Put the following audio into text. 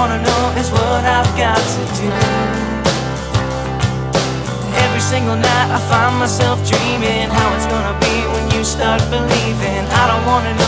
wanna know is what I've got to do. Every single night I find myself dreaming how it's gonna be when you start believing. I don't wanna know